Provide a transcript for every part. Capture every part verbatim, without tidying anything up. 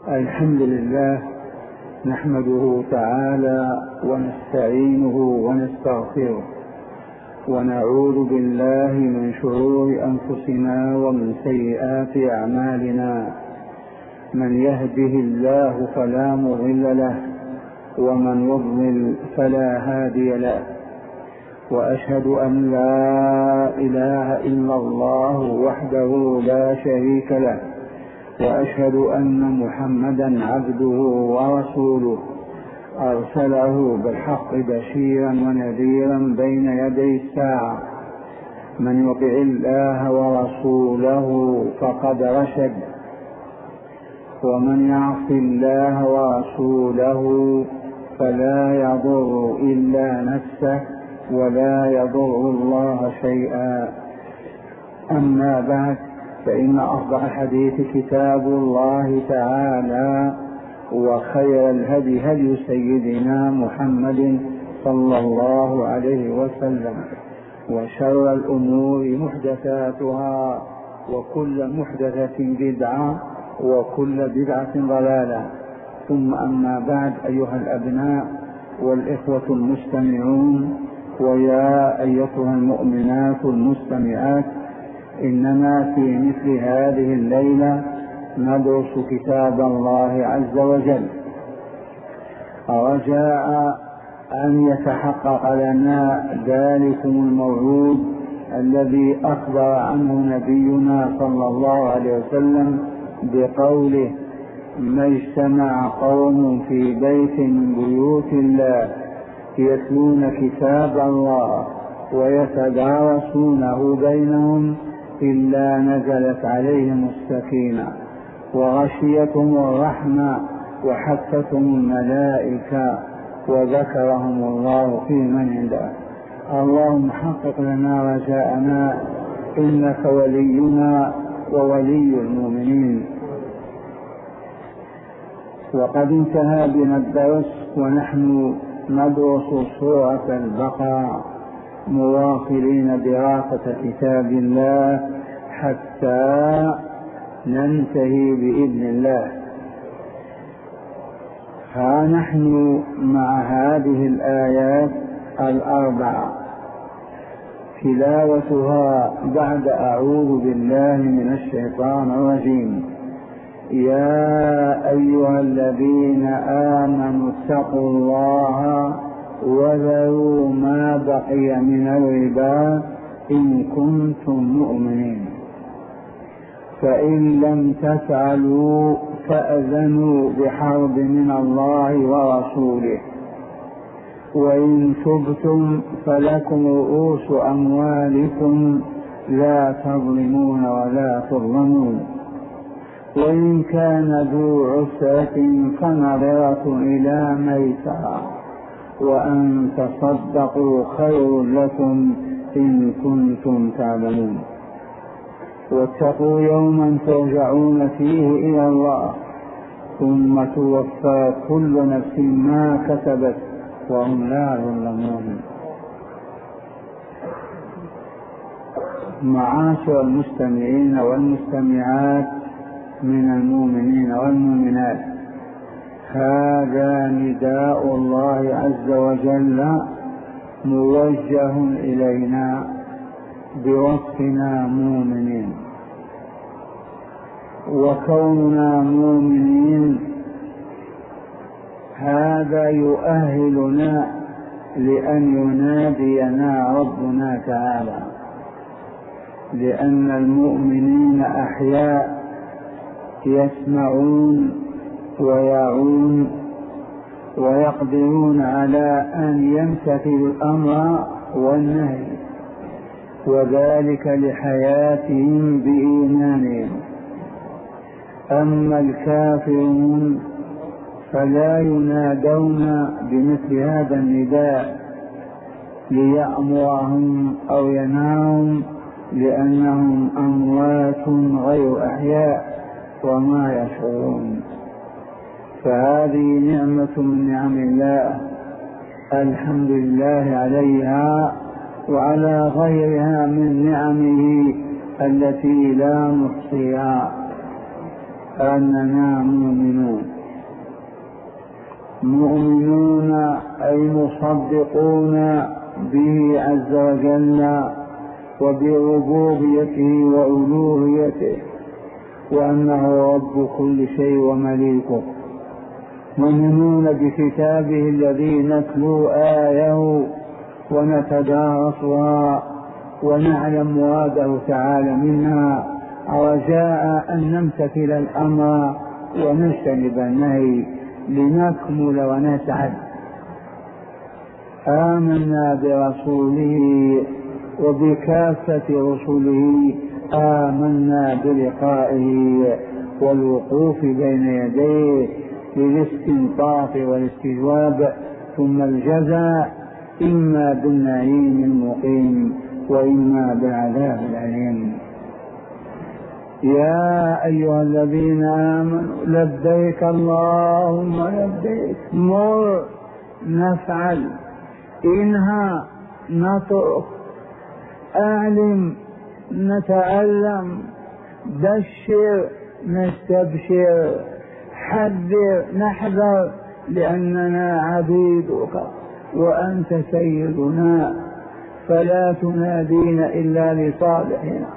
الحمد لله نحمده تعالى ونستعينه ونستغفره ونعوذ بالله من شرور أنفسنا ومن سيئات أعمالنا. من يهده الله فلا مضل له ومن يضلل فلا هادي له، وأشهد أن لا إله إلا الله وحده لا شريك له، وأشهد أن محمدا عبده ورسوله أرسله بالحق بشيرا ونذيرا بين يدي الساعة. من يطع الله ورسوله فقد رشد، ومن يعص الله ورسوله فلا يضر إلا نفسه ولا يضر الله شيئا. أما بعد، فإن أصدق الحديث كتاب الله تعالى، وخير الهدي هدي سيدنا محمد صلى الله عليه وسلم، وشر الأمور محدثاتها، وكل محدثة بدعة، وكل بدعة ضلالة. ثم أما بعد، أيها الأبناء والإخوة المستمعون، ويا أيتها المؤمنات المستمعات، إننا في مثل هذه الليلة ندرس كتاب الله عز وجل، رجاء أن يتحقق لنا ذلكم الموعود الذي أخبر عنه نبينا صلى الله عليه وسلم بقوله: ما اجتمع قوم في بيت من بيوت الله يتلون كتاب الله ويتدارسونه بينهم إلا نزلت عليهم السكينة وغشيتهم الرحمة وحفتهم الملائكة وذكرهم الله في من عنده. اللهم حقق لنا رجاءنا، إنك ولينا وولي المؤمنين. وقد انتهى بنا الدرس ونحن ندرس سورة البقرة، مواصلين دراسة كتاب الله حتى ننتهي بإذن الله. ها نحن مع هذه الآيات الأربعة، تلاوتها بعد أعوذ بالله من الشيطان الرجيم. يا أيها الذين آمنوا اتقوا الله وذروا ما بقي من الربا إن كنتم مؤمنين، فإن لم تفعلوا فأذنوا بحرب من الله ورسوله، وإن تبتم فلكم رؤوس أموالكم لا تظلمون ولا تظلمون، وإن كان ذو عسرة فنظرة إلى ميسرة، وأن تصدقوا خير لكم إن كنتم تعلمون. واتقوا يوما ترجعون فيه إلى الله ثم توفى كل نفس ما كسبت وهم لا يظلمون. معاشر المستمعين والمستمعات من المؤمنين والمؤمنات، هذا نداء الله عز وجل موجه إلينا بوصفنا مؤمنين، وكوننا مؤمنين هذا يؤهلنا لأن ينادينا ربنا تعالى، لأن المؤمنين أحياء يسمعون ويعون ويقدرون على أن يمتثلوا الأمر والنهي، وذلك لحياتهم بإيمانهم. أما الكافرون فلا ينادون بمثل هذا النداء ليأمرهم أو ينهاهم، لأنهم أموات غير أحياء وما يشعرون. فهذه نعمة من نعم الله، الحمد لله عليها وعلى غيرها من نعمه التي لا نحصيها، أننا مؤمنون. مؤمنون أي مصدقون به عز وجل وبربوبيته وألوهيته وأنه رب كل شيء ومليكه. مؤمنون بكتابه الذي نتلو آيه ونتدارسها ونعلم مراده تعالى منها رجاء أن نمتثل الأمر ونجتنب النهي لنكمل ونسعد. آمنا برسوله وبكافة رسله، آمنا بلقائه والوقوف بين يديه للاستنطاق والاستجواب، ثم الجزاء إما بالنعيم المقيم وإما بالعذاب الأليم. يا أيها الذين آمنوا لبيك اللهم لبيك، مر نفعل، انهى نترك، أعلم نتعلم، بشر نستبشر، حذر نحذر، لأننا عبيدك وأنت سيدنا، فلا تنادينا إلا لصالحنا.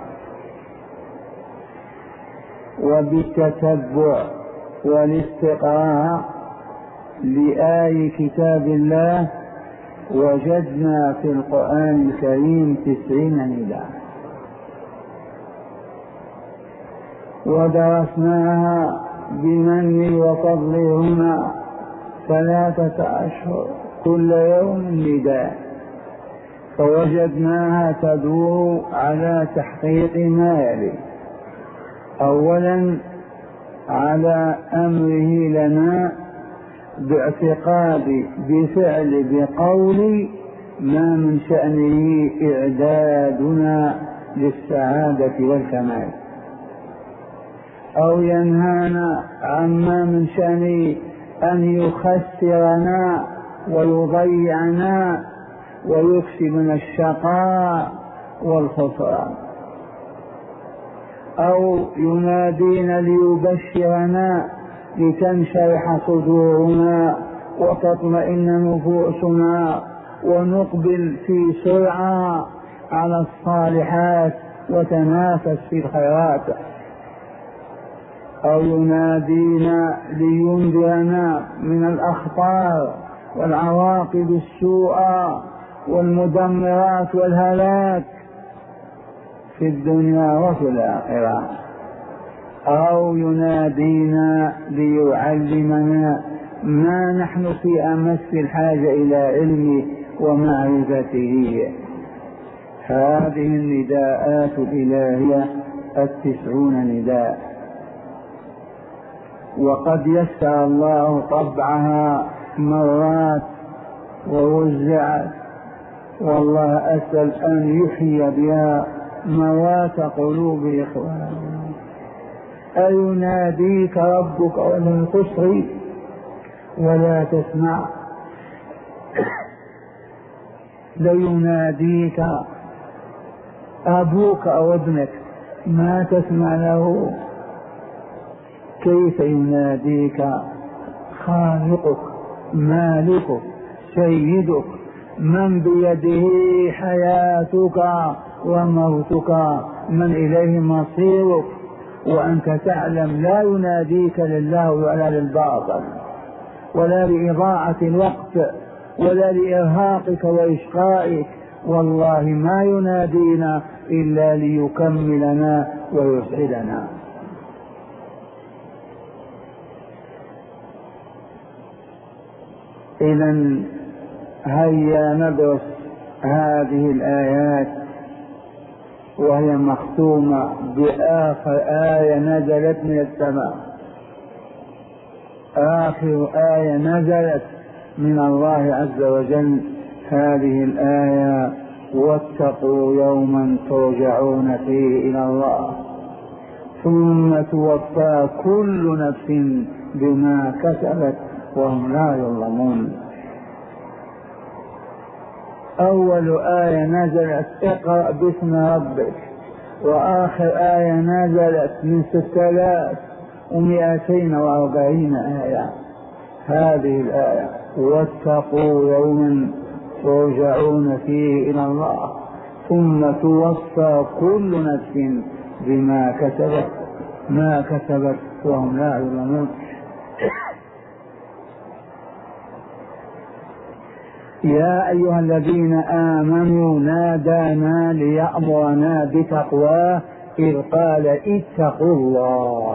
وبالتتبع والاستقراء لآي كتاب الله وجدنا في القرآن الكريم تسعين نداء، ودرسناها بمن وفضلهما ثلاثة أشهر كل يوم نداء، فوجدناها تدور على تحقيق ما يلي: أولا على أمره لنا باعتقاد بفعل بقول ما من شأنه إعدادنا للسعادة والكمال، أو ينهانا عما من شأنه أن يخسرنا ويضيعنا ويكسبنا الشقاء والخسران، أو ينادينا ليبشرنا لتنشرح صدورنا وتطمئن نفوسنا ونقبل في سرعة على الصالحات وتنافس في الخيرات، أو ينادينا لينذرنا من الأخطار والعواقب السوء والمدمرات والهلاك في الدنيا وفي الآخرة، أو ينادينا ليعلمنا ما نحن في أمس الحاجة إلى علمه ومعرفته. هذه النداءات الإلهية التسعون نداء، وقد يسر الله طبعها مرات ووزعت، والله أسأل أن يحيي بها موات قلوب إخواننا. أيناديك ربك ولا تصغي ولا تسمع، ليناديك أبوك أو ابنك ما تسمع له، كيف يناديك خالقك مالكك سيدك من بيده حياتك وموتك من إليه مصيرك، وأنت تعلم لا يناديك لله ولا للباطل ولا لإضاعة الوقت ولا لإرهاقك وإشقائك، والله ما ينادينا إلا ليكملنا ويسعدنا. إذن هيا ندرس هذه الآيات، وهي مختومة بآخر آية نزلت من السماء، آخر آية نزلت من الله عز وجل، هذه الآية: واتقوا يوما ترجعون فيه إلى الله ثم توفى كل نفس بما كسبت وهم لا يظلمون. أول آية نزلت اقرأ باسم ربك، وآخر آية نزلت من ستة آلاف ومئتين وأربعين آية، هذه الآية: واتقوا يوما ترجعون فيه إلى الله ثم توفى كل نفس بما كسبت ما كسبت وهم لا يظلمون. يا أيها الذين آمنوا نادانا ليأمرنا بتقواه إذ قال اتقوا الله.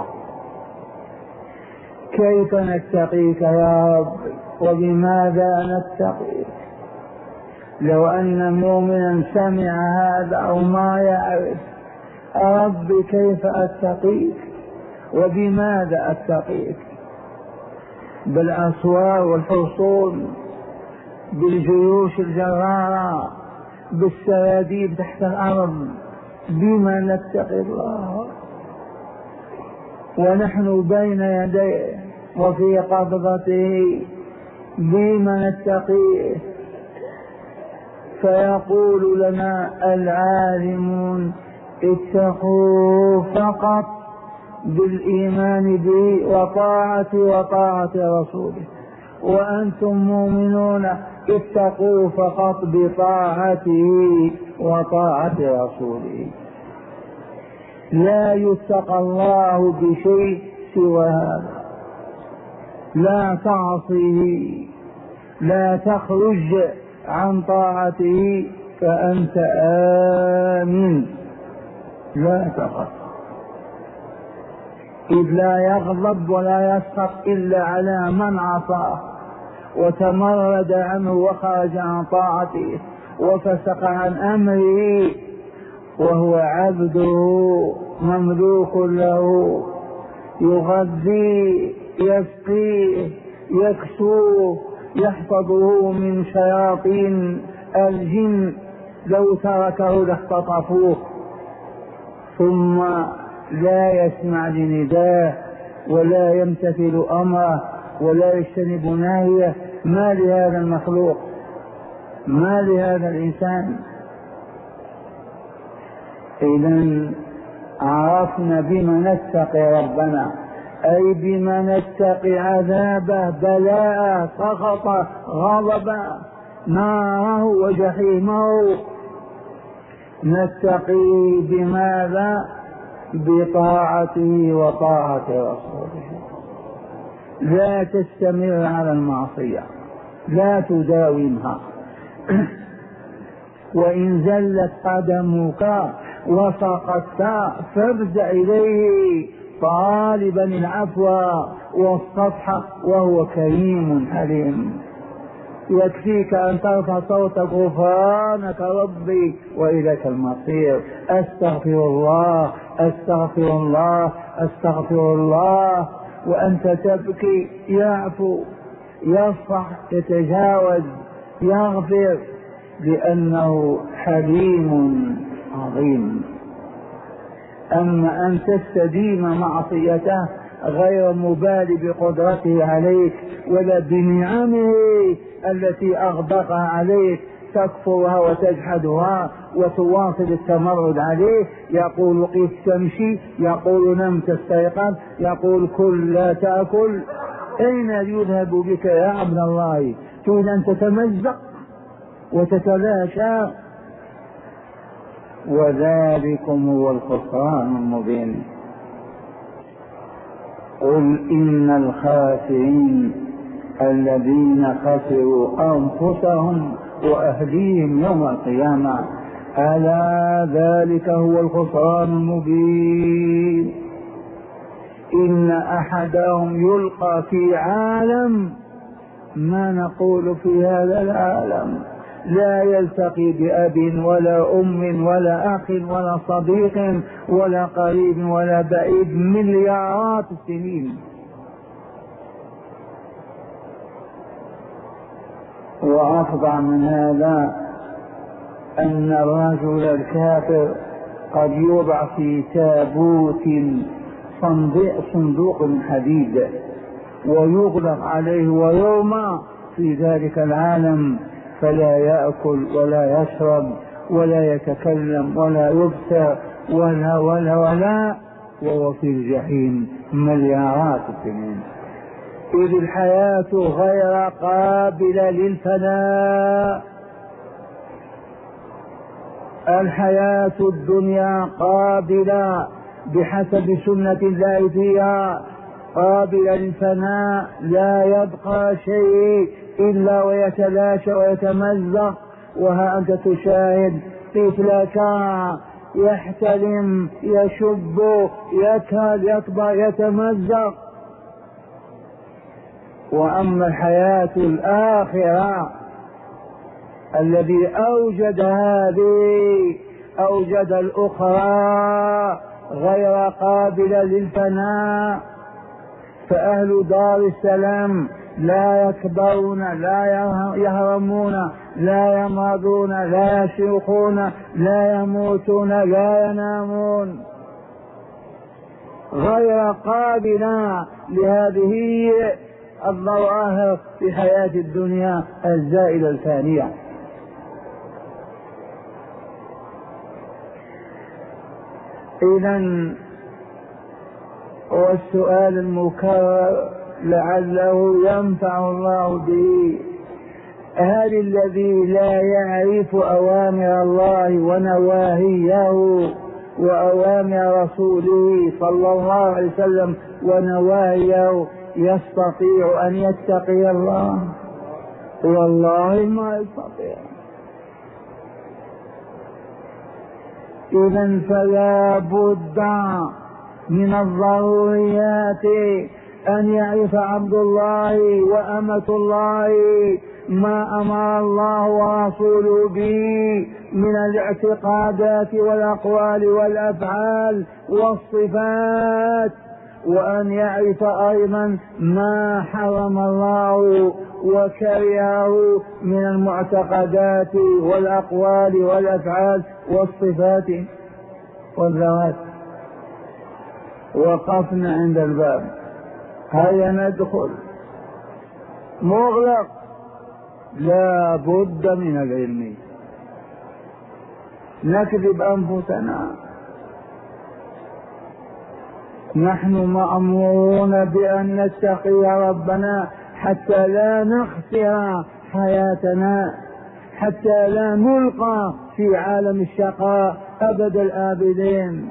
كيف نتقيك يا رب وبماذا نتقيك؟ لو أن مؤمنا سمع هذا أو ما يعرف: رب كيف أتقيك وبماذا أتقيك؟ بالأسوار والحصون، بالجيوش الجرارة، بالسراديب تحت الأرض، بما نتقي الله ونحن بين يديه وفي قبضته؟ بما نتقيه؟ فيقول لنا العالمون: اتقوا فقط بالإيمان به وطاعة وطاعة رسوله، وأنتم مؤمنون اتقوا فقط بطاعته وطاعة رسوله. لا يتقى الله بشيء سوى هذا. لا تعصيه، لا تخرج عن طاعته فأنت آمن. لا تخف، إذ لا يغضب ولا يسخط إلا على من عصاه وتمرد عنه وخرج عن طاعته وفسق عن أمره، وهو عبده مملوك له، يغذيه يسقيه يكسوه يحفظه من شياطين الجن، لو تركه لاختطفوه. ثم لا يسمع لنداه ولا يمتثل أمره ولا يجتنب نهيه. ما لهذا المخلوق؟ ما لهذا الإنسان؟ إذن عرفنا بما نتقي ربنا، أي بما نتقي عذابه، بلاءه، سخطه، غضبه، ناره وجحيمه. نتقي بماذا؟ بطاعته وطاعة رسوله. لا تستمر على المعصية، لا تداومها. وإن زلت قدمك وسقطت فارجع إليه طالبا العفو والصفح، وهو كريم حليم. يكفيك أن ترفع صوتك: غفرانك ربي وإليك المصير، أستغفر الله أستغفر الله أستغفر الله، وأنت تبكي يعفو يصفح يتجاوز يغفر، لأنه حليم عظيم. أما أن تستديم معصيته غير مبالي بقدرته عليك ولا بنعمه التي أغدقها عليك، تكفرها وتجحدها وتواصل التمرد عليه. يقول قف تمشي، يقول نم تستيقظ، يقول كل لا تأكل. أين يذهب بك يا عبد الله؟ تريد أن تتمزق وتتلاشى؟ وذلكم هو الخسران المبين. قل إن الخاسرين الذين خسروا أنفسهم وأهليهم يوم القيامة، ألا ذلك هو الخسران المبين. إن أحدهم يلقى في عالم ما نقول في هذا العالم، لا يلتقي بأب ولا أم ولا أخ ولا صديق ولا قريب ولا بعيد مليارات السنين. وأفضع من هذا أن الرجل الكافر قد يوضع في تابوت صندوق من حديد ويغلق عليه ويرمى في ذلك العالم، فلا يأكل ولا يشرب ولا يتكلم ولا يبصر ولا ولا ولا وهو في الجحيم مليارات السنين. إذ الحياة غير قابلة للفناء. الحياة الدنيا قابلة بحسب سنة الله فيها، قابلة للفناء، لا يبقى شيء إلا ويتلاشى ويتمزق. وها أنت تشاهد طفلك يحتلم، يشب، يكاد يكبر، يتمزق. وأما الحياة الآخرة الذي أوجد هذه أوجد الأخرى غير قابلة للفناء. فأهل دار السلام لا يكبرون، لا يهرمون، لا يمرضون، لا يشيخون، لا يموتون، لا ينامون، غير قابلة لهذه الظواهر في حياة الدنيا الزائلة الفانية. إذن والسؤال المكرر لعله ينفع الله به: هل الذي لا يعرف أوامر الله ونواهيه وأوامر رسوله صلى الله عليه وسلم ونواهيه يستطيع أن يتقي الله؟ والله ما يستطيع. إذن فلا بد من الضروريات أن يعرف عبد الله وأمة الله ما أمر الله ورسوله به من الاعتقادات والأقوال والأفعال والصفات، وأن يعرف أيضا ما حرم الله وكرهه من المعتقدات والأقوال والأفعال والصفات والذوات. وقفنا عند الباب، هيا ندخل. مغلق، لا بد من العلم. نكذب أنفسنا، نحن مأمورون بأن نتقي ربنا حتى لا نخسر حياتنا، حتى لا نلقى في عالم الشقاء أبد الآبدين.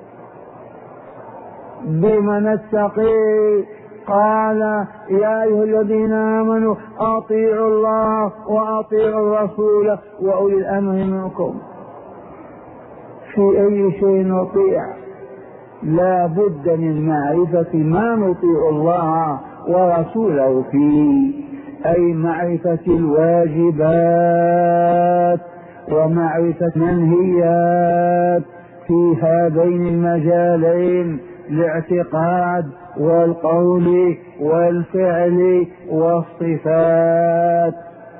بما نتقي؟ قال: يا أيها الذين آمنوا أطيعوا الله وأطيعوا الرسول وأولي الأمر منكم. في أي شيء نطيع؟ لا بد من معرفة ما نطيع الله ورسوله فيه، أي معرفة الواجبات ومعرفة المنهيات في هذين المجالين: الاعتقاد والقول والفعل والصفات.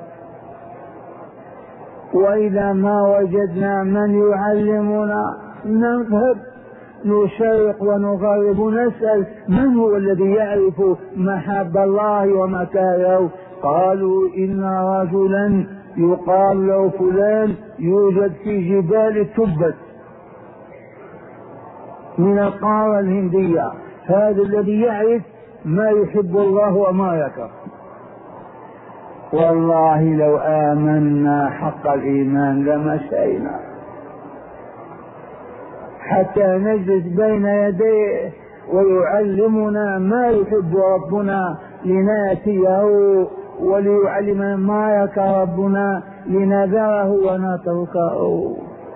وإذا ما وجدنا من يعلمنا نذهب نشرق ونغرب، نسأل من هو الذي يعرف محب الله ومكاره. قالوا: إن رجلا يقال له فلان يوجد في جبال تبت من القارة الهندية، هذا الذي يعرف ما يحب الله وما يكره. والله لو آمنا حق الإيمان لمشينا حتى نجلس بين يديه ويعلمنا ما يحب ربنا لناتيه، وليعلمنا ما يكره ربنا لنذره ونتركه.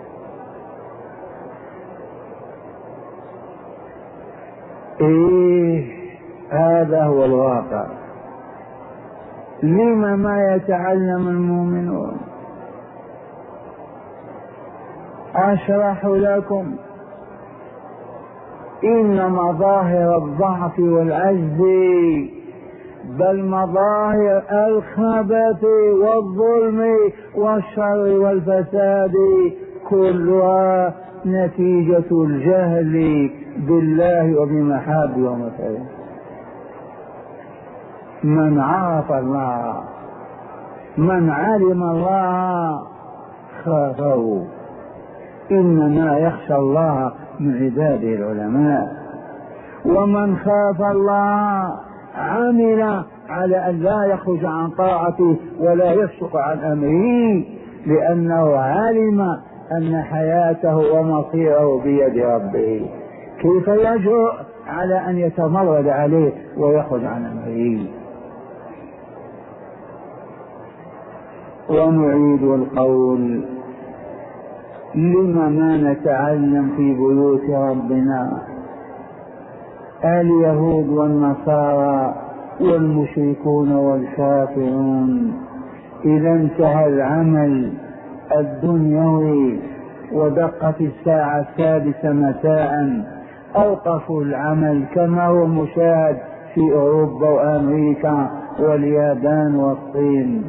إيه، هذا هو الواقع. لما ما يتعلم المؤمنون؟ أشرح لكم. إن مظاهر الضعف والعجز، بل مظاهر الخبث والظلم والشر والفساد، كلها نتيجة الجهل بالله وبمحابه ومثله. من عرف الله، من علم الله خافه. إنما يخشى الله من عباده العلماء. ومن خاف الله عمل على أن لا يخرج عن طاعته ولا يفسق عن أمره، لأنه علم أن حياته ومصيره بيد ربه. كيف يجرؤ على أن يتمرد عليه ويخرج عن أمره؟ ونعيد القول: لما ما نتعلم في بيوت ربنا؟ اليهود والنصارى والمشركون والكافرون إذا انتهى العمل الدنيوي ودقت الساعة السادسة مساء أوقفوا العمل، كما هو مشاهد في أوروبا وأمريكا واليابان والصين،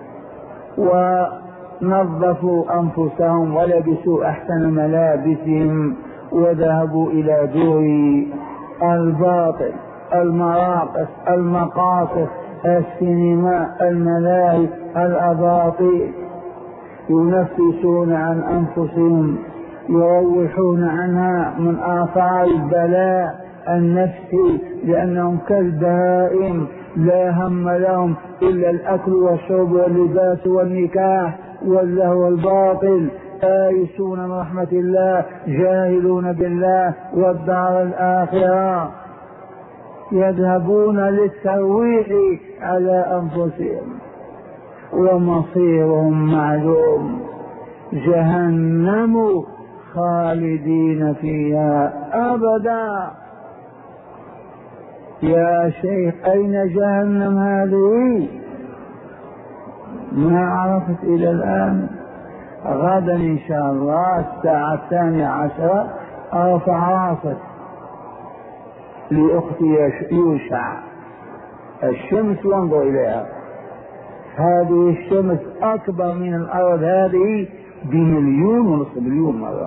ونظفوا أنفسهم ولبسوا أحسن ملابسهم وذهبوا إلى دور الباطل، المراقص، المقاصد، السينما، الملاهي، الأباطيل، ينفسون عن أنفسهم، يروحون عنها من آثار البلاء النفسي، لأنهم كالبهائم لا هم لهم إلا الأكل والشرب واللباس والنكاح واللهو والباطل، آيسون من رحمة الله، جاهلون بالله والدار الآخرة، يذهبون للترويح على أنفسهم، ومصيرهم معلوم: جهنم خالدين فيها أبدا. يا شيخ أين جهنم هذه؟ ما عرفت إلى الآن. غدا إن شاء الله الساعة الثانية عشرة أرفع راسك لأختي يوشع الشمس وانظر إليها. هذه الشمس أكبر من الأرض هذه بمليون ونصف مليون مرة،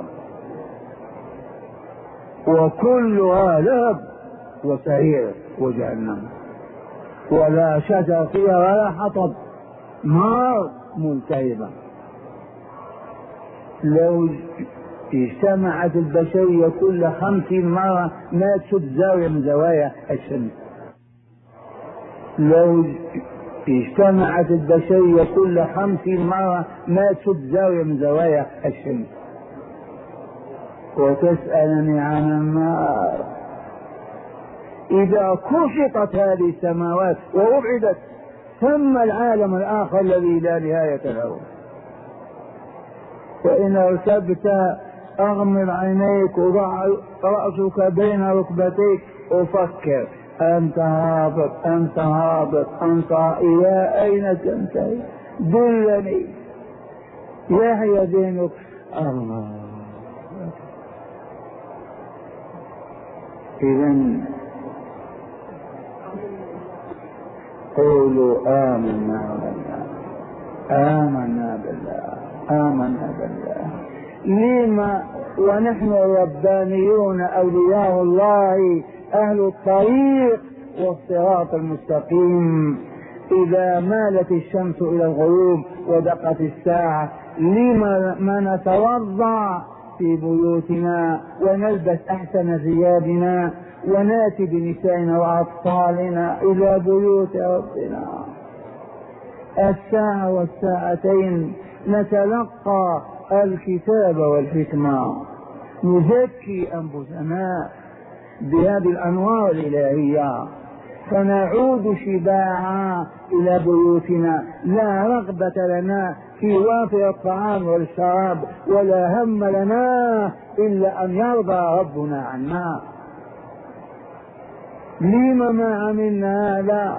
وكلها لهب وسعير وجهنم، ولا شجر فيها ولا حطب، نار ملتهبة. لو اجتمعت البشرية كل خمسين مرة ما تشد زاوية من زوايا الشمس. لو اجتمعت البشرية كل خمسين مرة ما تشد زاوية من زوايا الشمس. وتسألني عن النار. إذا كشطت هذه السماوات وأبعدت ثم العالم الآخر الذي لا نهاية له. فإن ارتبت أغمض عينيك وضع رأسك بين ركبتيك وفكر: أنت هابط، أنت هابط، أنت إلى أين تنتهي؟ دلني. يحيى دينك. الله. إذن قولوا آمنا بالله، آمنا بالله، آمنا بالله. لما ونحن الربانيون أولياء الله أهل الطريق والصراط المستقيم، إذا مالت الشمس إلى الغروب ودقت الساعة لما ما نتوضأ في بيوتنا ونلبس أحسن ثيابنا وناتي بنسائنا وأطفالنا إلى بيوت ربنا الساعة والساعتين نتلقى الكتاب والحكمة، نزكي أنفسنا بهذه الأنوار الإلهية، فنعود شباعا إلى بيوتنا، لا رغبة لنا في وافر الطعام والشراب، ولا هم لنا إلا أن يرضى ربنا عنا. لما ما عملنا هذا؟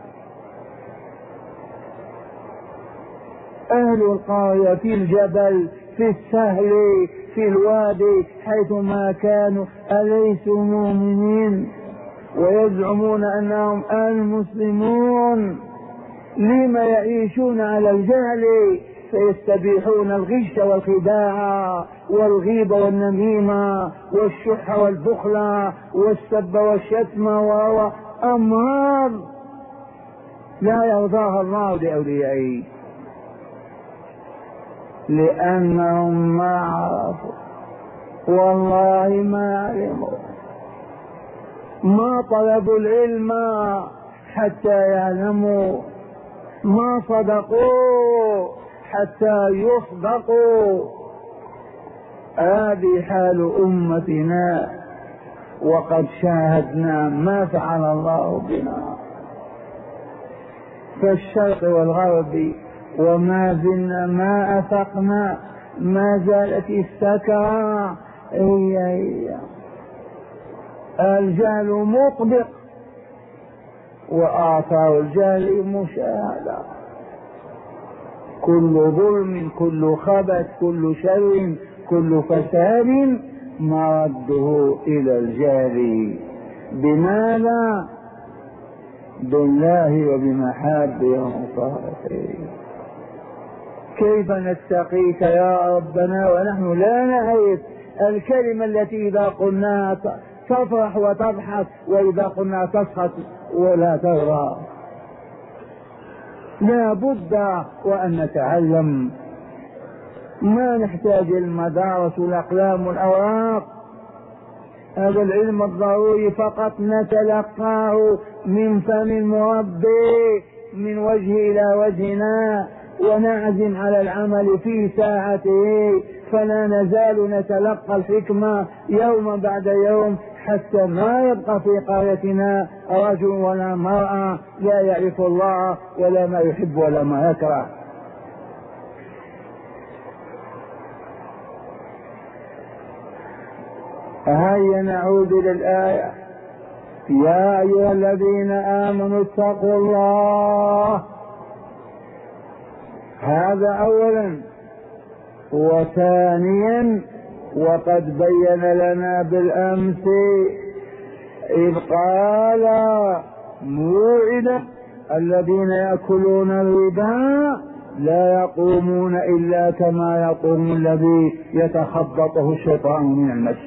أهل القرية في الجبل، في السهل، في الوادي، حيثما كانوا أليسوا مؤمنين ويزعمون أنهم المسلمون؟ لما يعيشون على الجهل فيستبيحون الغش والخداع والغيبة والنميمة والشح والبخل والسب والشتم وهو أمراض لا يرضاها الله لأوليائه، لأنهم ما عرفوا، والله ما علموا، ما طلبوا العلم حتى يعلموا، ما صدقوا حتى يصدقوا. هذه حال أمتنا، وقد شاهدنا ما فعل الله بنا في الشرق والغرب، وما زلنا ما أفقنا، ما زالت السكرة هي هي. الجهل مطبق وآثار الجهل مشاهدة، كل ظلم، كل خبث، كل شر، كل فساد مرده إلى الجهل. بماذا؟ بالله وبمحابه ومصالحه. كيف نتقيك يا ربنا ونحن لا نعرف الكلمة التي إذا قلناها تفرح وتضحك، وإذا قلنا تسخط ولا ترضى؟ لا بد وأن نتعلم، ما نحتاج المدارس والأقلام والأوراق، هذا العلم الضروري فقط نتلقاه من فم المربي من وجه إلى وجهنا، ونعزم على العمل في ساعته، فلا نزال نتلقى الحكمة يوم بعد يوم، حتى ما يبقى في قريتنا رجل ولا مرأة لا يعرف الله ولا ما يحب ولا ما يكره. هيا نعود إلى الآية: يا أيها الذين آمنوا اتقوا الله. هذا أولا. وثانيا، وقد بين لنا بالأمس إذ قال موعدا: الذين يأكلون الربا لا يقومون إلا كما يقوم الذي يتخبطه الشيطان من المس.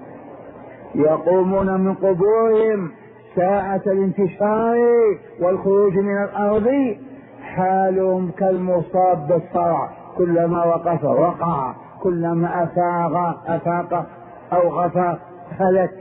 يقومون من قبورهم ساعة الانتشار والخروج من الأرض، حالهم كالمصاب بالصرع، كلما وقف وقع، كلما أفاق أفاق أو غفى هلك.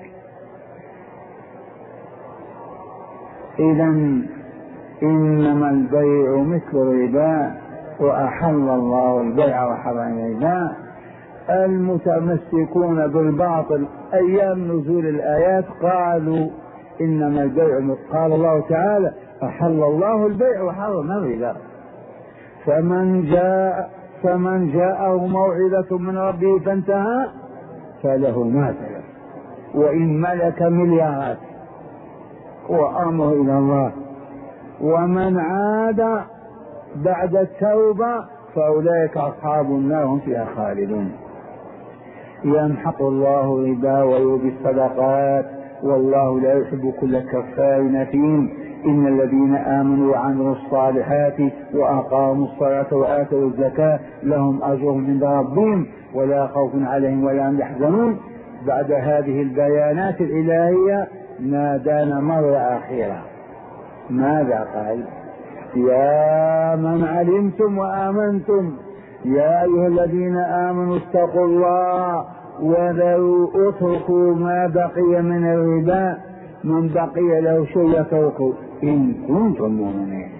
إذن إنما البيع مثل الربا، وأحل الله البيع وحرم الربا. المتمسكون بالباطل أيام نزول الآيات قالوا إنما البيع، قال الله تعالى: أحل الله البيع وحرم الربا. فمن جاء فمن جاءه موعظة من ربه فانتهى فله ما سلف، وإن ملك مليارات وأمره إلى الله. ومن عاد بعد التوبة فأولئك أصحاب النار هم فيها خالدون. يمحق الله الربا ويربي الصدقات، والله لا يحب كل كفار أثيم. إن الذين آمنوا وعملوا الصالحات وأقاموا الصلاة وآتوا الزكاة لهم أجرهم عند ربهم ولا خوف عليهم ولا هم يحزنون. بعد هذه البيانات الإلهية نادانا مرة أخيرة، ماذا قال؟ يا من علمتم وآمنتم، يا أيها الذين آمنوا اتقوا الله وذروا اتركوا ما بقي من الربا، من بقي له شيء يتركه إن كنتم مؤمنين.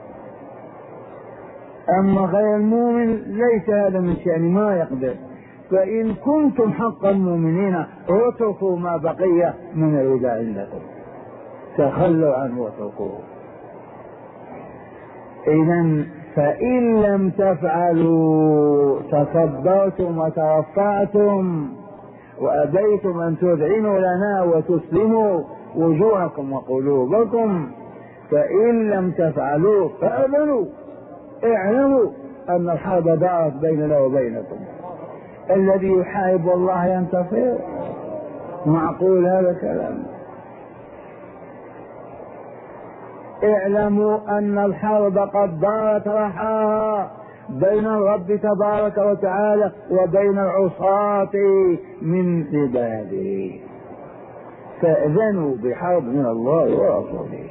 أما غير المؤمن ليس هذا من شأنه، ما يقدر. فإن كنتم حقا مؤمنين اتركوا ما بقي من الربا عندكم، تخلوا عنه واتركوه. إذن فإن لم تفعلوا تصدرتم وترفعتم وأبيتم أن تذعنوا لنا وتسلموا وجوهكم وقلوبكم، فإن لم تفعلوا فأذنوا، اعلموا أن الحرب دارت بيننا وبينكم. الذي يحارب الله ينتصر؟ معقول هذا الكلام؟ اعلموا أن الحرب قد دارت رحاها بين الرب تبارك وتعالى وبين العصاة من عباده، فأذنوا بحرب من الله ورسوله.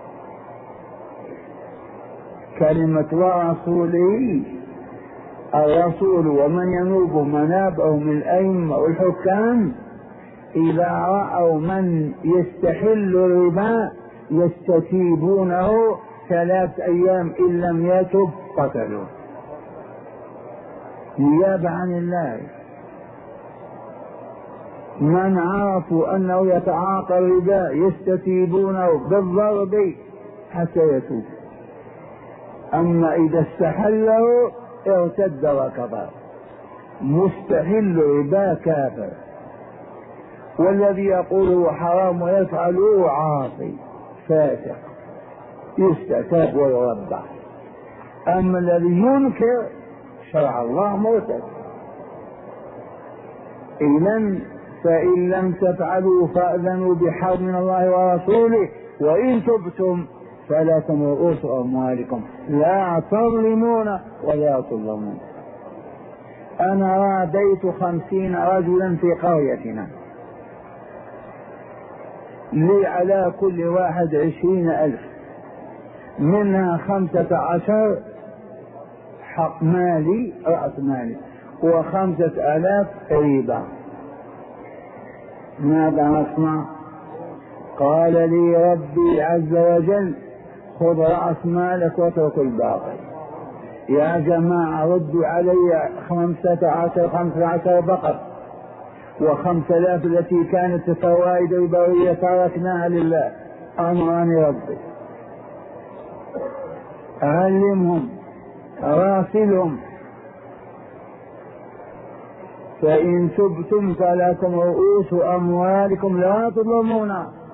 كلمة ورسوله، الرسول ومن ينوب منابه من الأئمة والحكام إذا رأوا من يستحل الربا يستتيبونه ثلاث أيام إن لم يتب قتلوه نيابة عن الله. من عرفوا أنه يتعاطى الربا يستتيبونه بالضرب حتى يتوب، أما إذا استحله ارتد وكفر. مستحل ربا كافر، والذي يقوله حرام ويفعله عاصي فاسق يستتاب ويربح. أما الذي ينكر شرع الله مرتد. إذن فإن لم تفعلوا فأذنوا بحرب من الله ورسوله وإن تبتم فلكم رؤوس أموالكم لا تظلمون ولا تظلمون. أنا راديت خمسين رجلا في قريتنا، لي على كل واحد عشرين ألف، منها خمسة عشر حق مالي رأس مالي وخمسة آلاف ريبة. ماذا نصنع؟ قال لي ربي عز وجل خذ رأس مالك واترك الباقي. يا جماعة ردوا علي خمسة عشر خمسة عشر بقر وخمسة آلاف التي كانت فوائد ربوية تركناها لله. أمرني ربي أعلمهم راسلهم فإن تبتم فلكم رؤوس أموالكم لا تظلمون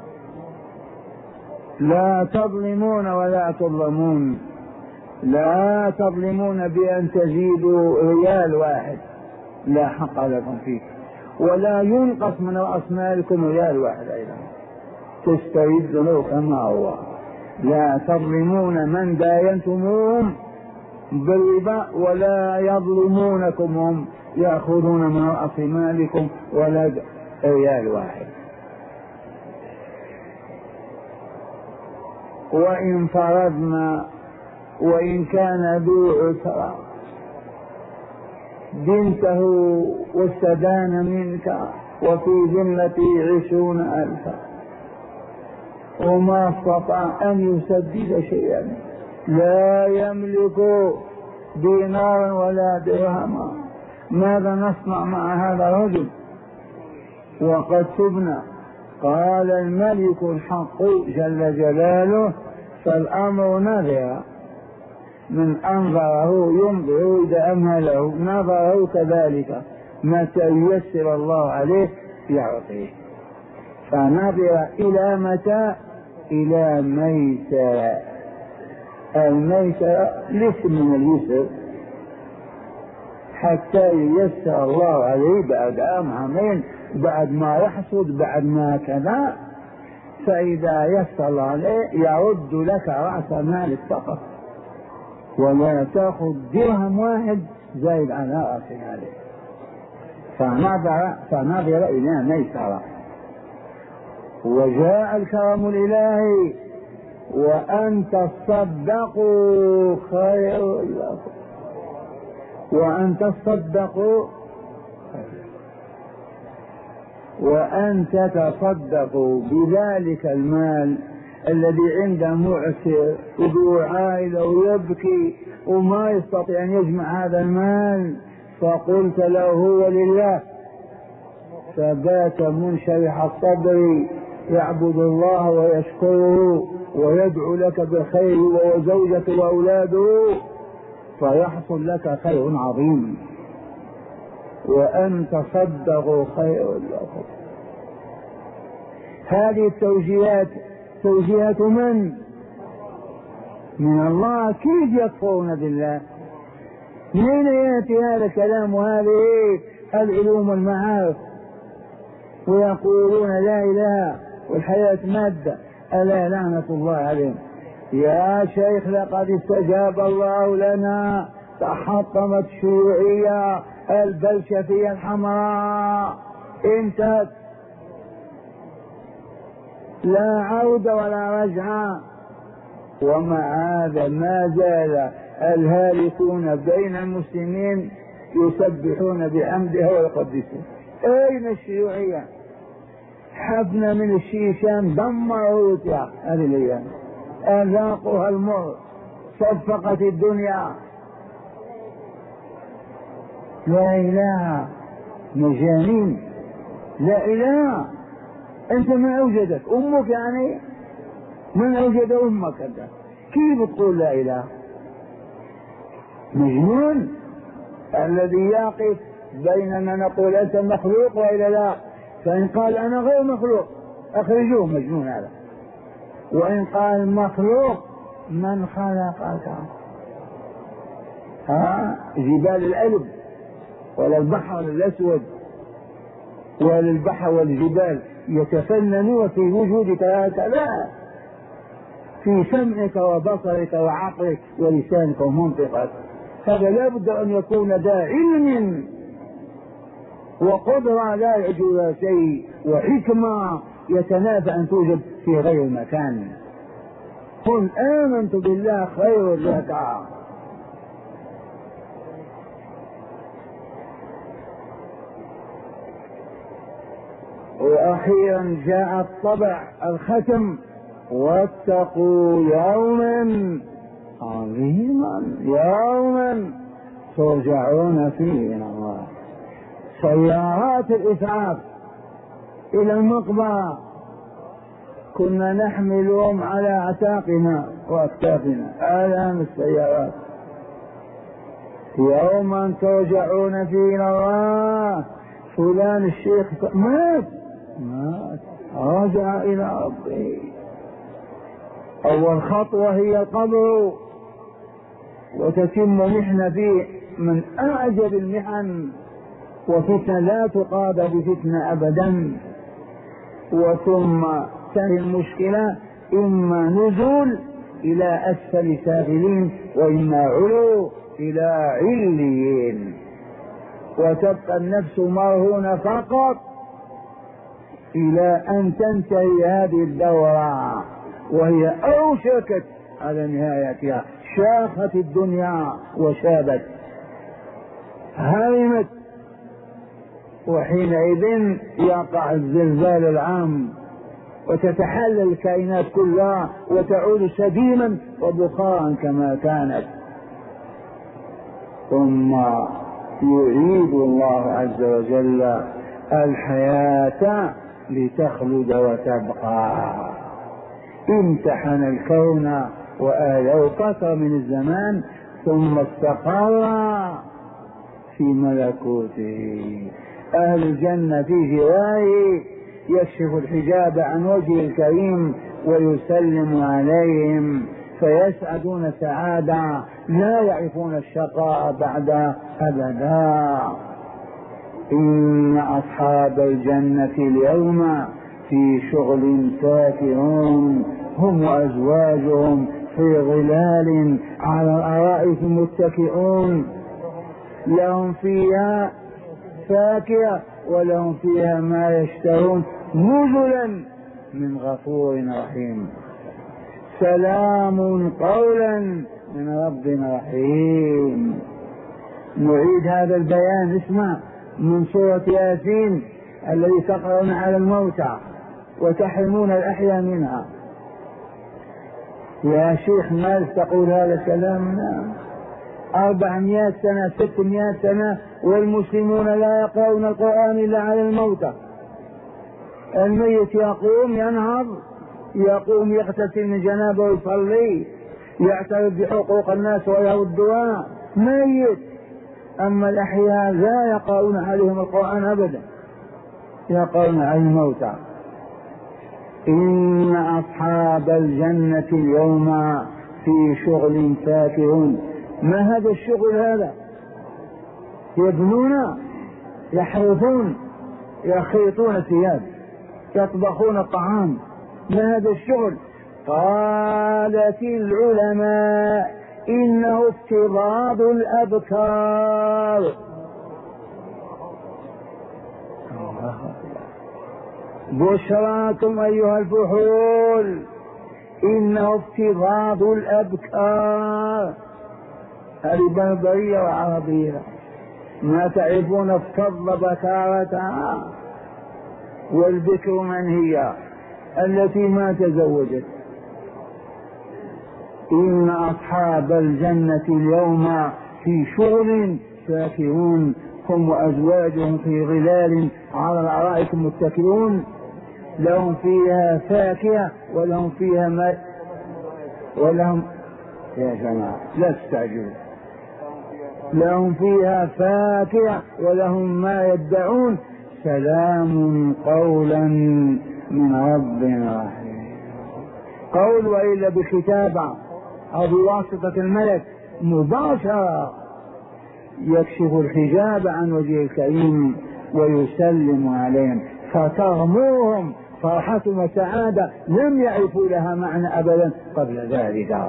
لا تظلمون ولا تظلمون. لا تظلمون بأن تزيدوا ريال واحد لا حق لكم فيه، ولا ينقص من رأس مالكم ريال واحد أيضا تستردونه كما هو. لا تظلمون من داينتموهم بالربا ولا يظلمونكم هم يأخذون من رأس مالكم ولا ريال واحد. وإن فرضنا وإن كان ذو عسرى بنته واستدان منك وفي ذمته عشرون ألفا وما استطاع أن يسدد شيئا، لا يملك دينارا ولا درهما، ماذا نصنع مع هذا الرجل؟ وقد تبنا. قال الملك الحق جل جلاله فالأمر نذر، من أنظره ينظر إذا أمهله نظره كذلك، متى ييسر الله عليه يعطيه. فنظر إلى متى؟ إلى ميسر. الميسر ليس من اليسر حتى ييسر الله عليه بعد عام عامين، بعد ما يحصد بعد ما كذا، فإذا يسر الله عليه يرد لك رأس مالك فقط ولا تأخذ درهم واحد زائد على رأس مالك. فنظر فنظر إلى ميسر. وجاء الكرم الإلهي وأن تصدقوا خير لكم، وأن تصدقوا وأن تتصدقوا بذلك المال الذي عنده معسر وذو عائلة ويبكي وما يستطيع أن يجمع هذا المال، فقلت له هو لله، فبات منشرح الصدر يعبد الله ويشكره ويدعو لك بالخير وزوجته وأولاده، فيحصل لك خير عظيم. وأن تصدقوا خير لكم. هذه التوجيهات توجيهات من؟ من الله. كيف يكفرون بالله؟ من يأتي هذا الكلام وهذه العلوم والمعارف ويقولون لا إله والحياة مادة؟ ألا لعنة الله عليهم. يا شيخ لقد استجاب الله لنا، تحطمت الشيوعية البلشفية الحمراء، انتهت، لا عودة ولا رجعة. ومع هذا ما زال الهالكون بين المسلمين يسبحون بحمده ويقدسون. أين الشيوعية؟ حفنة من الشيشان دمروا هذه الأيام، أذاقها المر، صفقت الدنيا. لا إله، مجانين، لا إله. أنت من أوجدك؟ أمك يعني؟ من أوجد أمك أنت؟ كيف تقول لا إله؟ مجنون الذي يقف بينما نقول أنت مخلوق وإلا لا. فإن قال أنا غير مخلوق أخرجوه، مجنون هذا. وإن قال مخلوق، من خلقك؟ ها؟ جبال الألب ولا البحر الأسود ولا البحر والجبال يتفننون في وجودك هكذا، في سمعك وبصرك وعقلك ولسانك ومنطقك. هذا لا بد أن يكون ذا علم وقدرة لا يعجز شيء، وحكمة يتنافى أن توجد في غير مكان. قل آمنت بالله خير لك. وأخيرا جاء الطبع الختم: واتقوا يوما عظيما، يوما ترجعون فيه إلى الله. سيارات الإسعاف إلى المقبرة كنا نحملهم على أعتاقنا وأكتافنا، الآن السيارات. يوما ترجعون فيه إلى الله. فلان الشيخ مات مات رجع إلى ربه. أول خطوة هي القبر، وتتم محنة فيه من أعجب المحن، وفتنة لا تقاد بفتنة أبدا. وثم تنتهي المشكلة إما نزول إلى أسفل سافلين، وإما علو إلى عليين، وتبقى النفس مرهونة فقط إلى أن تنتهي هذه الدورة، وهي أوشكت على نهايتها. شاخت الدنيا وشابت، هرمت، وحينئذ يقع الزلزال العام، وتتحلل الكائنات كلها وتعود سديما وبخارا كما كانت. ثم يعيد الله عز وجل الحياة لتخلد وتبقى. امتحن الكون وآله فترة من الزمان، ثم استقر في ملكوته. أهل الجنة في جواره، يكشف الحجاب عن وجه الكريم ويسلم عليهم، فيسعدون سعادة لا يعرفون الشقاء بعد أبدا. إن أصحاب الجنة اليوم في شغل فاكهون، هم وأزواجهم في ظلال على الأرائك متكئون، لهم فيها فاكهة ولهم فيها ما يشتهون، نزلا من غفور رحيم. سلام قولا من رب رحيم. نعيد هذا البيان، اسمع، من سورة ياسين الذي تقرؤون على الموتى وتحرمون الأحياء منها. يا شيخ مالك تقول هذا الكلام؟ أربعمائة سنة ستمائة سنة والمسلمون لا يقرؤون القرآن إلا على الموتى. الميت يقوم ينهض، يقوم يغتسل من جنابه ويصلي، يعترف بحقوق الناس ويردها، ميت. أما الأحياء لا يقرؤون عليهم القرآن أبدا، يقرؤون على الموتى. إن أصحاب الجنة اليوم في شغل فاكهون. ما هذا الشغل هذا؟ يبنون، يحرثون، يخيطون ثياب، يطبخون الطعام. ما هذا الشغل؟ قالت العلماء إنه افتراض الأبكار. بشراكم أيها الفحول، إنه افتراض الأبكار. هذه بربرية وعربية، ما تعرفون افتض بكارتها. والبكر من هي؟ التي ما تزوجت. إن أصحاب الجنة اليوم في شغل فاكهون، هم وأزواجهم في ظلال على الأرائك متكئون، لهم فيها فاكهة ولهم فيها ما ولهم يا جماعة لا تستعجلوا، لهم فيها فاكهة ولهم ما يدعون، سلام قولا من رب رحيم. قول وإلا بكتابة أو بواسطة الملك مباشرة يكشف الحجاب عن وجه الكريم ويسلم عليهم، فتغمرهم فرحة وسعادة لم يعرفوا لها معنى أبدا قبل ذلك.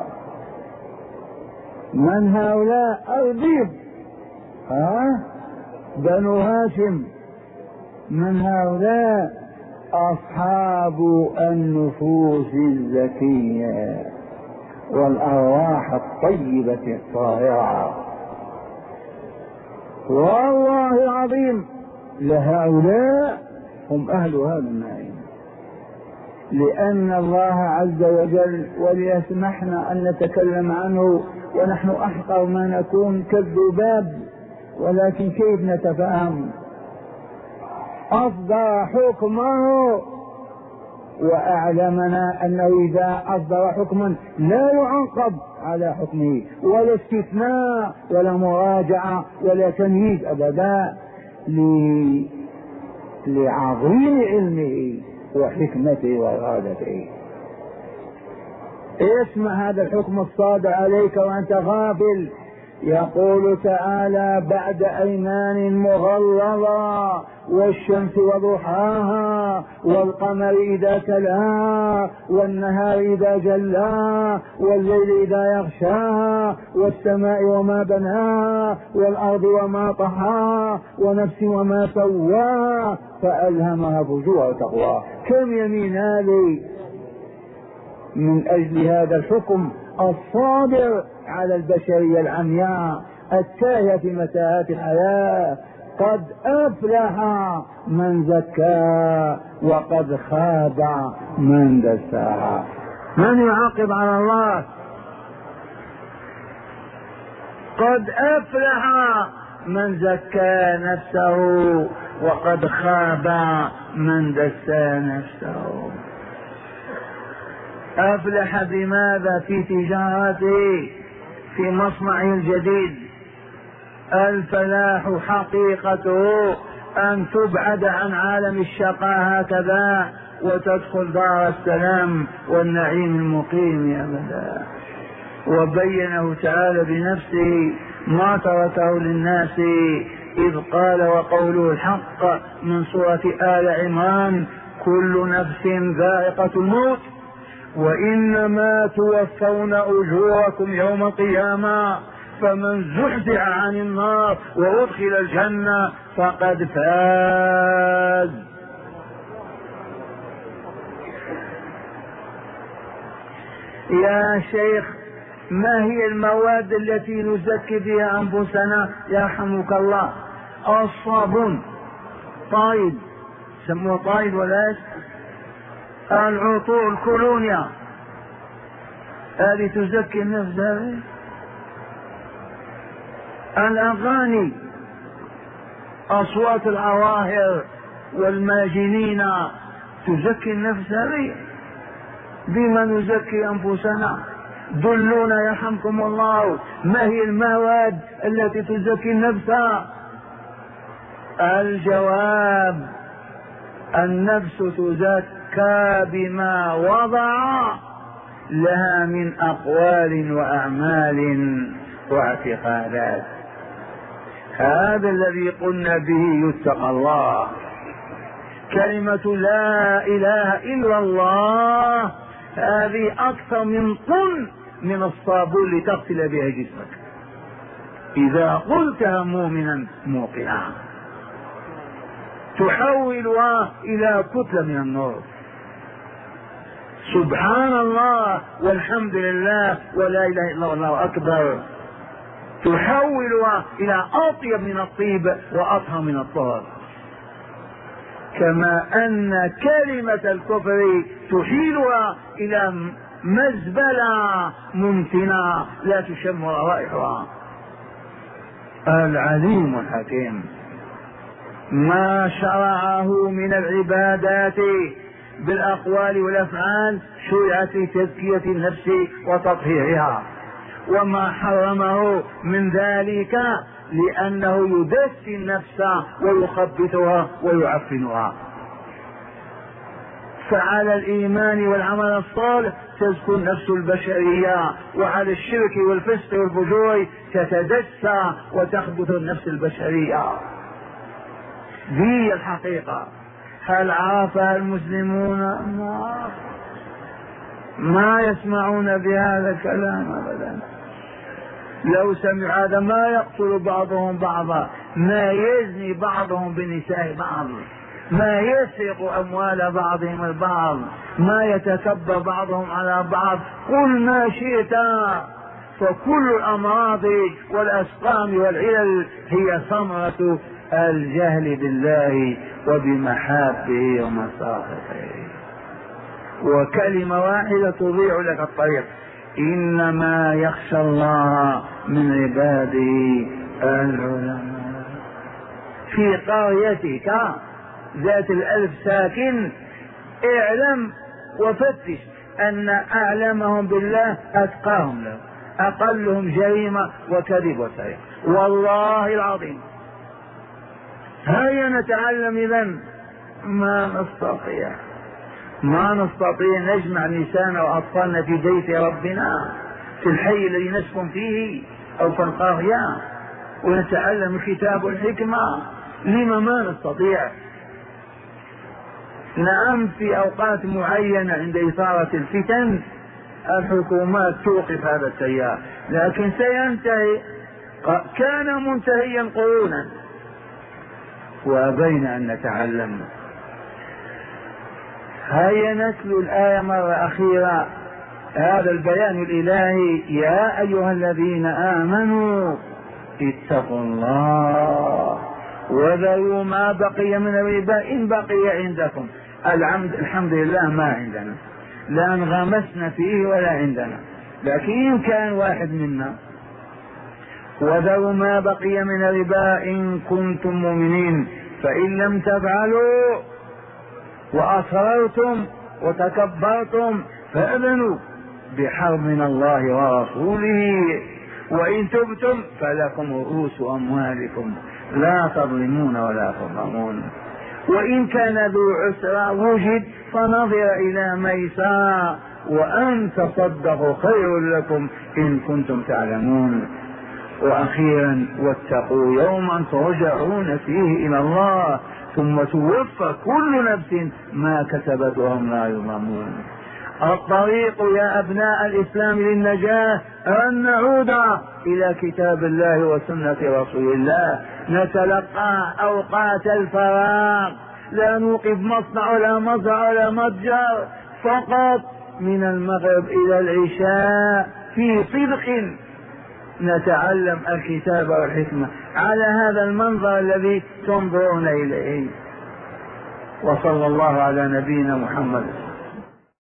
من هؤلاء؟ البيض، ها بنو هاشم. من هؤلاء؟ أصحاب النفوس الزكية والأرواح الطيبة الطاهرة. والله العظيم لهؤلاء هم أهل هذا النعيم، لأن الله عز وجل، وليسمحنا أن نتكلم عنه ونحن أحقر ما نكون كالذباب، ولكن كيف نتفاهم؟ أصدر حكمه وأعلمنا أنه إذا أصدر حكما لا يعقب على حكمه، ولا استثناء ولا مراجعة ولا تمييز أبدا، لعظيم علمه وحكمته وإرادته. اسمع هذا الحكم الصادر عليك وأنت غافل. يقول تعالى بعد أيمان مغلظة: والشمس وضحاها والقمر إذا تلاها والنهار إذا جلاها والليل إذا يغشاها والسماء وما بناها والأرض وما طحاها ونفس وما سواها فألهمها فجورها وتقواها. كم يمين هذه من أجل هذا الحكم الصادر على البشرية العمياء التاهية في متاهات الحياة. قد أفلح من زكاها وقد خاب من دساها. من يعاقب على الله؟ قد أفلح من زكى نفسه وقد خاب من دسى نفسه. أفلح بماذا؟ في تجارته، في مصنعه الجديد. الفلاح حقيقته أن تبعد عن عالم الشقاء هكذا وتدخل دار السلام والنعيم المقيم أبدا. وبينه تعالى بنفسه ما تركه للناس إذ قال وقوله الحق من سورة آل عمران: كل نفس ذائقة الموت وإنما توفون أجوركم يوم القيامة فمن زحزح عن النار وأدخل الجنة فقد فاز. يا شيخ، ما هي المواد التي نزكي بها أنفسنا يرحمك الله؟ الصابون طايد، سموه طايد ولا العطور الكولونيا، هذه تزكي النفس. هذه الأغاني، أصوات العواهر والماجنين تزكي النفس. هذه بما نزكي أنفسنا؟ دلونا يرحمكم الله، ما هي المواد التي تزكي النفس؟ الجواب: النفس تزكى بما وضع لها من أقوال وأعمال واعتقادات. هذا الذي قلنا به يتقى الله. كلمة لا إله إلا الله هذه أكثر من طن من الصابون لتغسل بها جسمك إذا قلتها مؤمنا موقنا، تحولها إلى كتلة من النور. سبحان الله والحمد لله ولا إله إلا الله والله أكبر، تحولها إلى أطيب من الطيب وأطهر من الطهر. كما أن كلمة الكفر تحيلها إلى مزبلة ممتنة لا تشم روائحها. العليم الحكيم ما شرعه من العبادات بالأقوال والأفعال شرعت لتزكية النفس وتطهيرها، وما حرمه من ذلك لأنه يدسي النفس ويخبثها ويعفنها. فعلى الإيمان والعمل الصالح تزكو النفس البشرية، وعلى الشرك والفسق والفجور تتدسى وتخبث النفس البشرية. دي الحقيقة. هل عرفها المسلمون؟ ما يسمعون بهذا الكلام أبدا. لو سمع هذا ما يقتل بعضهم بعضا، ما يزني بعضهم بنساء بعض، ما يسرق أموال بعضهم البعض، ما يتكبر بعضهم على بعض. قل ما شئت، فكل الأمراض والأسقام والعلل هي ثمرة الجهل بالله وبمحابه ومصالحه. وكلمة واحدة تضيع لك الطريق: إنما يخشى الله من عباده العلماء. في قريتك ذات الألف ساكن اعلم وفتش أن أعلمهم بالله أتقاهم له، أقلهم جريمة وكذب وسرقة، والله العظيم. هيا نتعلم إذن. ما نستطيع ما نستطيع نجمع نساءنا وأطفالنا في بيت ربنا في الحي الذي نسكن فيه أو في القرية ونتعلم الكتاب والحكمة. لما ما نستطيع؟ نعم في أوقات معينة عند إثارة الفتن الحكومات توقف هذا التيار، لكن سينتهي. كان منتهيا قرونا وأبينا أن نتعلم. هيا نتلو الآية مرة أخيرة، هذا البيان الإلهي: يا أيها الذين آمنوا اتقوا الله وذروا ما بقي من الربا إن بقي عندكم. الحمد لله ما عندنا، لا انغمسنا فيه ولا عندنا، لكن إن كان واحد منا. وذروا ما بقي من الربا إن كنتم مؤمنين فإن لم تفعلوا وأصررتم وتكبرتم فأذنوا بحرب من الله ورسوله وإن تبتم فلكم رؤوس أموالكم لا تظلمون ولا تظلمون. وإن كان ذو عسرى وجد فنظر إلى ميسر وأن تصدقوا خير لكم إن كنتم تعلمون. وأخيرا: واتقوا يوما ترجعون فيه إلى الله ثم توفى كل نفس ما كسبت وهم لا يظلمون. الطريق يا أبناء الإسلام للنجاة أن نعود إلى كتاب الله وسنة رسول الله، نتلقى أوقات الفراغ، لا نوقف مصنع ولا مزرعة ولا متجر، فقط من المغرب إلى العشاء في صدق نتعلم الكتاب والحكمة على هذا المنظر الذي تنظرون إليه. وصلى الله على نبينا محمد.